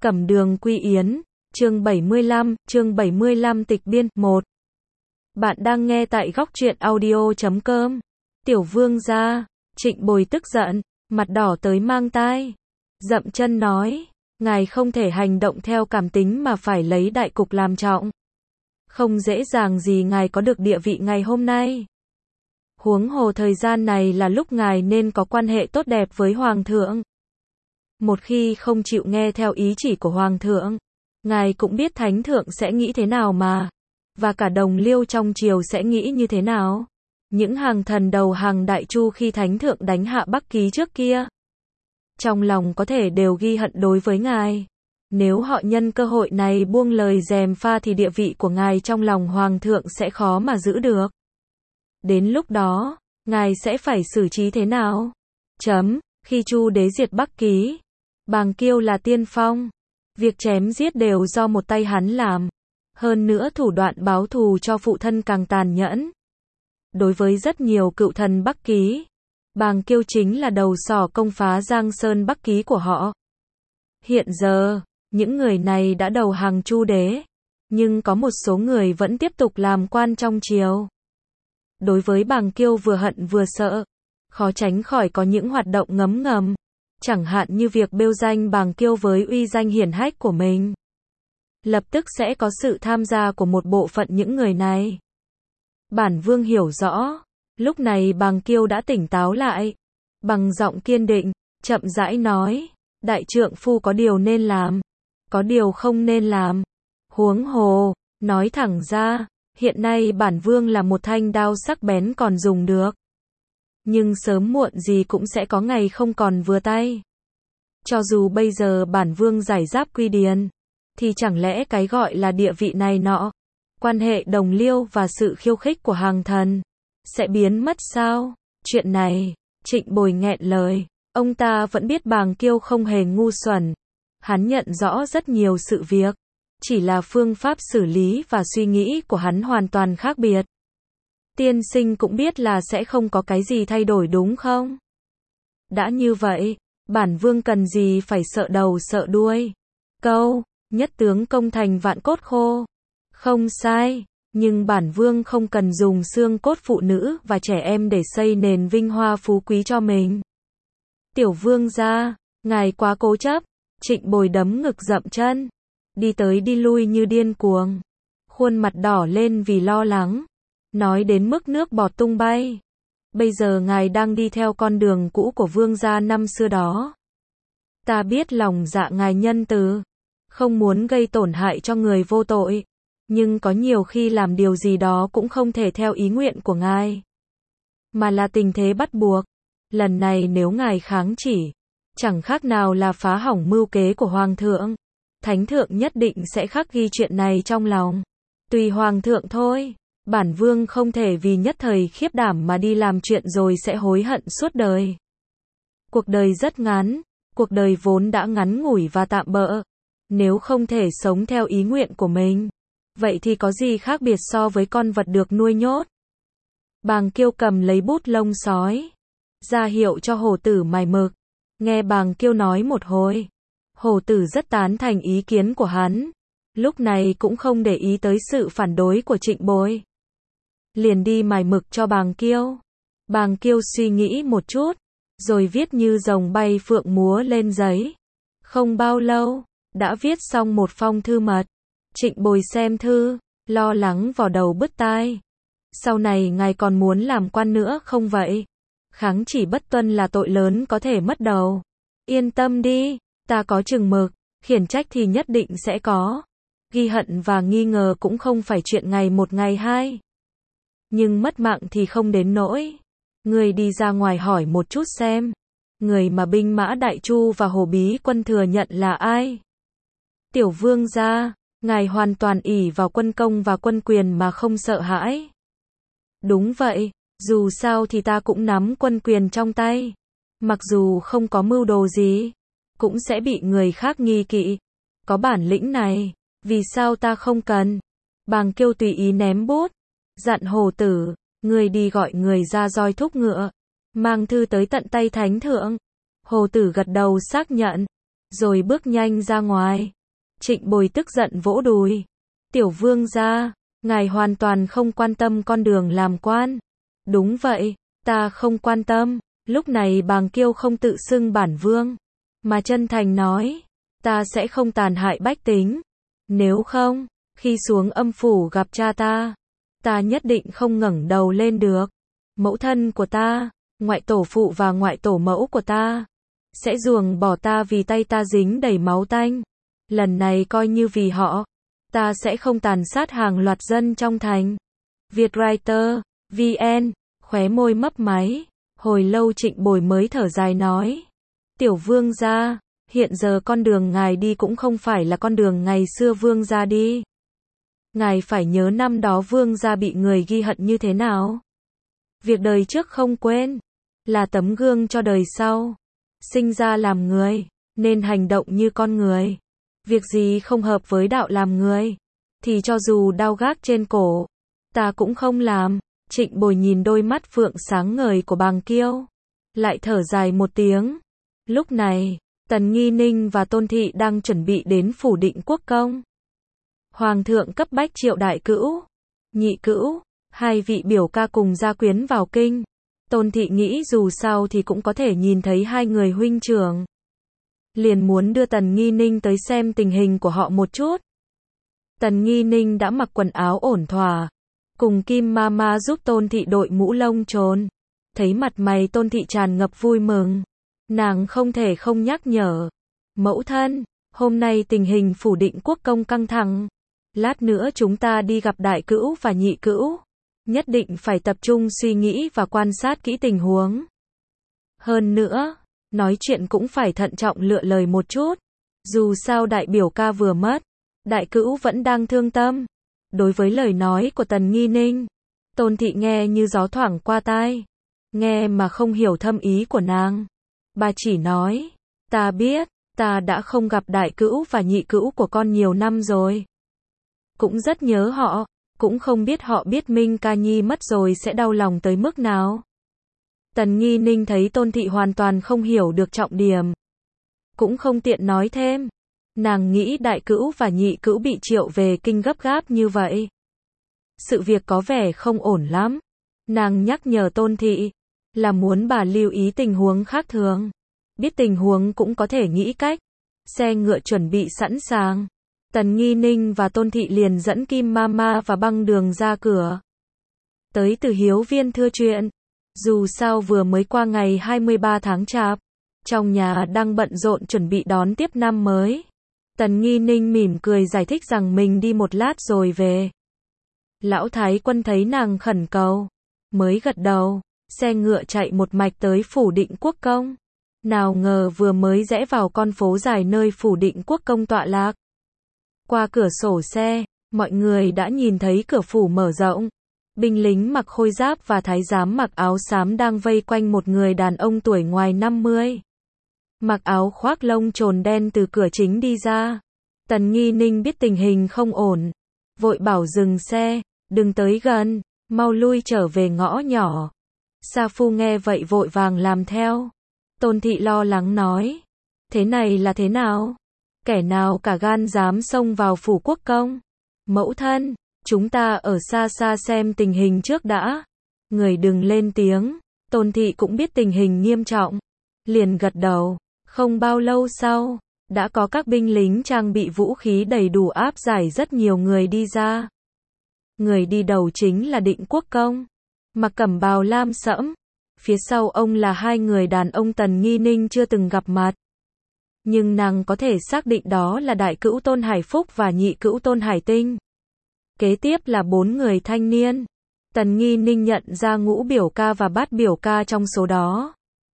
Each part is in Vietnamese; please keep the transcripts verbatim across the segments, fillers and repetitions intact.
Cẩm Đường Quy Yến, chương bảy mươi lăm, chương bảy mươi lăm tịch biên, một. Bạn đang nghe tại góc truyện audio chấm com. Tiểu vương gia, Trịnh Bồi tức giận, mặt đỏ tới mang tai. Dậm chân nói, ngài không thể hành động theo cảm tính mà phải lấy đại cục làm trọng. Không dễ dàng gì ngài có được địa vị ngày hôm nay. Huống hồ thời gian này là lúc ngài nên có quan hệ tốt đẹp với Hoàng thượng. Một khi không chịu nghe theo ý chỉ của Hoàng thượng, ngài cũng biết Thánh thượng sẽ nghĩ thế nào mà. Và cả đồng liêu trong triều sẽ nghĩ như thế nào. Những hàng thần đầu hàng Đại Chu khi Thánh thượng đánh hạ Bắc Ký trước kia, trong lòng có thể đều ghi hận đối với ngài. Nếu họ nhân cơ hội này buông lời gièm pha thì địa vị của ngài trong lòng Hoàng thượng sẽ khó mà giữ được. Đến lúc đó, ngài sẽ phải xử trí thế nào? Chấm, khi Chu đế diệt Bắc Ký, Bàng Kiêu là tiên phong. Việc chém giết đều do một tay hắn làm. Hơn nữa thủ đoạn báo thù cho phụ thân càng tàn nhẫn. Đối với rất nhiều cựu thần Bắc Ký, Bàng Kiêu chính là đầu sỏ công phá Giang Sơn Bắc Ký của họ. Hiện giờ, những người này đã đầu hàng Chu đế, nhưng có một số người vẫn tiếp tục làm quan trong triều. Đối với Bàng Kiêu vừa hận vừa sợ, khó tránh khỏi có những hoạt động ngấm ngầm, chẳng hạn như việc bêu danh Bàng Kiêu với uy danh hiển hách của mình. Lập tức sẽ có sự tham gia của một bộ phận những người này. Bản vương hiểu rõ, lúc này Bàng Kiêu đã tỉnh táo lại, bằng giọng kiên định, chậm rãi nói, đại trượng phu có điều nên làm, có điều không nên làm. Huống hồ, nói thẳng ra, hiện nay bản vương là một thanh đao sắc bén còn dùng được. Nhưng sớm muộn gì cũng sẽ có ngày không còn vừa tay. Cho dù bây giờ bản vương giải giáp quy điền, thì chẳng lẽ cái gọi là địa vị này nọ, quan hệ đồng liêu và sự khiêu khích của hàng thần, sẽ biến mất sao? Chuyện này, Trịnh Bồi nghẹn lời, ông ta vẫn biết Bàng Kiêu không hề ngu xuẩn. Hắn nhận rõ rất nhiều sự việc, chỉ là phương pháp xử lý và suy nghĩ của hắn hoàn toàn khác biệt. Tiên sinh cũng biết là sẽ không có cái gì thay đổi đúng không? Đã như vậy, bản vương cần gì phải sợ đầu sợ đuôi? Câu, nhất tướng công thành vạn cốt khô. Không sai, nhưng bản vương không cần dùng xương cốt phụ nữ và trẻ em để xây nền vinh hoa phú quý cho mình. Tiểu vương gia, ngài quá cố chấp. Trịnh Bồi đấm ngực dậm chân, đi tới đi lui như điên cuồng, khuôn mặt đỏ lên vì lo lắng, nói đến mức nước bọt tung bay. Bây giờ ngài đang đi theo con đường cũ của vương gia năm xưa đó. Ta biết lòng dạ ngài nhân từ, không muốn gây tổn hại cho người vô tội, nhưng có nhiều khi làm điều gì đó cũng không thể theo ý nguyện của ngài, mà là tình thế bắt buộc. Lần này nếu ngài kháng chỉ, chẳng khác nào là phá hỏng mưu kế của Hoàng thượng. Thánh thượng nhất định sẽ khắc ghi chuyện này trong lòng. Tùy Hoàng thượng thôi. Bản vương không thể vì nhất thời khiếp đảm mà đi làm chuyện rồi sẽ hối hận suốt đời. Cuộc đời rất ngắn, cuộc đời vốn đã ngắn ngủi và tạm bợ. Nếu không thể sống theo ý nguyện của mình, vậy thì có gì khác biệt so với con vật được nuôi nhốt? Bàng Kiêu cầm lấy bút lông sói, ra hiệu cho hổ tử mài mực. Nghe Bàng Kiêu nói một hồi, hổ tử rất tán thành ý kiến của hắn. Lúc này cũng không để ý tới sự phản đối của Trịnh Bồi, liền đi mài mực cho Bàng Kiêu. Bàng Kiêu suy nghĩ một chút, rồi viết như rồng bay phượng múa lên giấy. Không bao lâu, đã viết xong một phong thư mật. Trịnh Bồi xem thư, lo lắng vào đầu bứt tai. Sau này ngài còn muốn làm quan nữa không vậy? Kháng chỉ bất tuân là tội lớn có thể mất đầu. Yên tâm đi, ta có chừng mực, khiển trách thì nhất định sẽ có. Ghi hận và nghi ngờ cũng không phải chuyện ngày một ngày hai. Nhưng mất mạng thì không đến nỗi. Người đi ra ngoài hỏi một chút xem, người mà binh mã Đại Chu và Hồ Bí quân thừa nhận là ai? Tiểu vương gia, ngài hoàn toàn ỷ vào quân công và quân quyền mà không sợ hãi. Đúng vậy, dù sao thì ta cũng nắm quân quyền trong tay. Mặc dù không có mưu đồ gì, cũng sẽ bị người khác nghi kỵ. Có bản lĩnh này, vì sao ta không cần? Bàng Kiêu tùy ý ném bút, dặn hổ tử, người đi gọi người ra roi thúc ngựa, mang thư tới tận tay Thánh thượng. Hổ tử gật đầu xác nhận, rồi bước nhanh ra ngoài. Trịnh Bồi tức giận vỗ đùi. Tiểu vương gia, ngài hoàn toàn không quan tâm con đường làm quan. Đúng vậy, ta không quan tâm. Lúc này Bàng Kiêu không tự xưng bản vương, mà chân thành nói, ta sẽ không tàn hại bách tính. Nếu không, khi xuống âm phủ gặp cha ta, ta nhất định không ngẩng đầu lên được. Mẫu thân của ta, ngoại tổ phụ và ngoại tổ mẫu của ta, sẽ ruồng bỏ ta vì tay ta dính đầy máu tanh. Lần này coi như vì họ, ta sẽ không tàn sát hàng loạt dân trong thành. Vietwriter, vê en, khóe môi mấp máy, hồi lâu Trịnh Bồi mới thở dài nói. Tiểu vương gia, hiện giờ con đường ngài đi cũng không phải là con đường ngày xưa vương gia đi. Ngài phải nhớ năm đó vương gia bị người ghi hận như thế nào. Việc đời trước không quên, là tấm gương cho đời sau. Sinh ra làm người, nên hành động như con người. Việc gì không hợp với đạo làm người, thì cho dù đao gác trên cổ, ta cũng không làm. Trịnh Bồi nhìn đôi mắt phượng sáng ngời của Bàng Kiêu, lại thở dài một tiếng. Lúc này, Tần Nghi Ninh và Tôn Thị đang chuẩn bị đến phủ Định Quốc Công. Hoàng thượng cấp bách triệu đại cữu, nhị cữu, hai vị biểu ca cùng gia quyến vào kinh. Tôn Thị nghĩ dù sao thì cũng có thể nhìn thấy hai người huynh trưởng. Liền muốn đưa Tần Nghi Ninh tới xem tình hình của họ một chút. Tần Nghi Ninh đã mặc quần áo ổn thỏa, cùng Kim Mama giúp Tôn Thị đội mũ lông trồn. Thấy mặt mày Tôn Thị tràn ngập vui mừng, nàng không thể không nhắc nhở. Mẫu thân, hôm nay tình hình phủ Định Quốc Công căng thẳng. Lát nữa chúng ta đi gặp đại cữu và nhị cữu. Nhất định phải tập trung suy nghĩ và quan sát kỹ tình huống. Hơn nữa, nói chuyện cũng phải thận trọng lựa lời một chút. Dù sao đại biểu ca vừa mất, đại cữu vẫn đang thương tâm. Đối với lời nói của Tần Nghi Ninh, Tôn Thị nghe như gió thoảng qua tai, nghe mà không hiểu thâm ý của nàng. Bà chỉ nói, ta biết, ta đã không gặp đại cữu và nhị cữu của con nhiều năm rồi. Cũng rất nhớ họ, cũng không biết họ biết Minh Ca Nhi mất rồi sẽ đau lòng tới mức nào. Tần Nghi Ninh thấy Tôn Thị hoàn toàn không hiểu được trọng điểm, cũng không tiện nói thêm. Nàng nghĩ đại cữu và nhị cữu bị triệu về kinh gấp gáp như vậy, sự việc có vẻ không ổn lắm. Nàng nhắc nhở Tôn Thị, là muốn bà lưu ý tình huống khác thường. Biết tình huống cũng có thể nghĩ cách. Xe ngựa chuẩn bị sẵn sàng. Tần Nghi Ninh và Tôn Thị liền dẫn Kim Mama và Băng Đường ra cửa. Tới Từ Hiếu Viên thưa chuyện. Dù sao vừa mới qua ngày hai mươi ba tháng Chạp, trong nhà đang bận rộn chuẩn bị đón tiếp năm mới. Tần Nghi Ninh mỉm cười giải thích rằng mình đi một lát rồi về. Lão Thái Quân thấy nàng khẩn cầu, mới gật đầu. Xe ngựa chạy một mạch tới phủ Định Quốc Công. Nào ngờ vừa mới rẽ vào con phố dài nơi phủ Định Quốc Công tọa lạc. Qua cửa sổ xe, mọi người đã nhìn thấy cửa phủ mở rộng. Binh lính mặc khôi giáp và thái giám mặc áo xám đang vây quanh một người đàn ông tuổi ngoài năm mươi. Mặc áo khoác lông trồn đen từ cửa chính đi ra. Tần Nghi Ninh biết tình hình không ổn, vội bảo dừng xe, đừng tới gần, mau lui trở về ngõ nhỏ. Sa Phu nghe vậy vội vàng làm theo. Tôn Thị lo lắng nói, thế này là thế nào? Kẻ nào cả gan dám xông vào phủ quốc công? Mẫu thân, chúng ta ở xa xa xem tình hình trước đã. Người đừng lên tiếng. Tôn Thị cũng biết tình hình nghiêm trọng, liền gật đầu. Không bao lâu sau, đã có các binh lính trang bị vũ khí đầy đủ áp giải rất nhiều người đi ra. Người đi đầu chính là Định Quốc Công, mặc cẩm bào lam sẫm. Phía sau ông là hai người đàn ông Tần Nghi Ninh chưa từng gặp mặt. Nhưng nàng có thể xác định đó là đại cữu Tôn Hải Phúc và nhị cữu Tôn Hải Tinh. Kế tiếp là bốn người thanh niên. Tần Nghi Ninh nhận ra Ngũ biểu ca và Bát biểu ca trong số đó.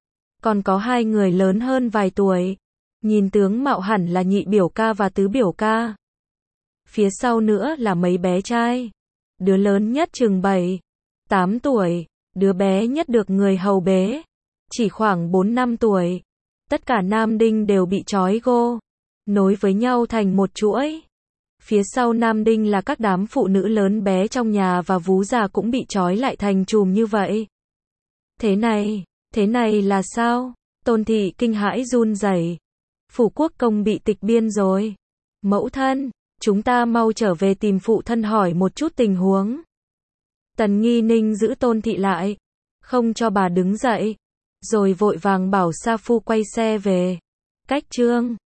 Còn có hai người lớn hơn vài tuổi. Nhìn tướng mạo hẳn là nhị biểu ca và tứ biểu ca. Phía sau nữa là mấy bé trai. Đứa lớn nhất chừng bảy, tám tuổi. Đứa bé nhất được người hầu bế, chỉ khoảng bốn năm tuổi. Tất cả nam đinh đều bị trói gô, nối với nhau thành một chuỗi. Phía sau nam đinh là các đám phụ nữ lớn bé trong nhà và vú già cũng bị trói lại thành chùm như vậy. Thế này, thế này là sao? Tôn Thị kinh hãi run rẩy. Phủ quốc công bị tịch biên rồi. Mẫu thân, chúng ta mau trở về tìm phụ thân hỏi một chút tình huống. Tần Nghi Ninh giữ Tôn thị lại, không cho bà đứng dậy, rồi vội vàng bảo Sa Phu quay xe về. Cách chương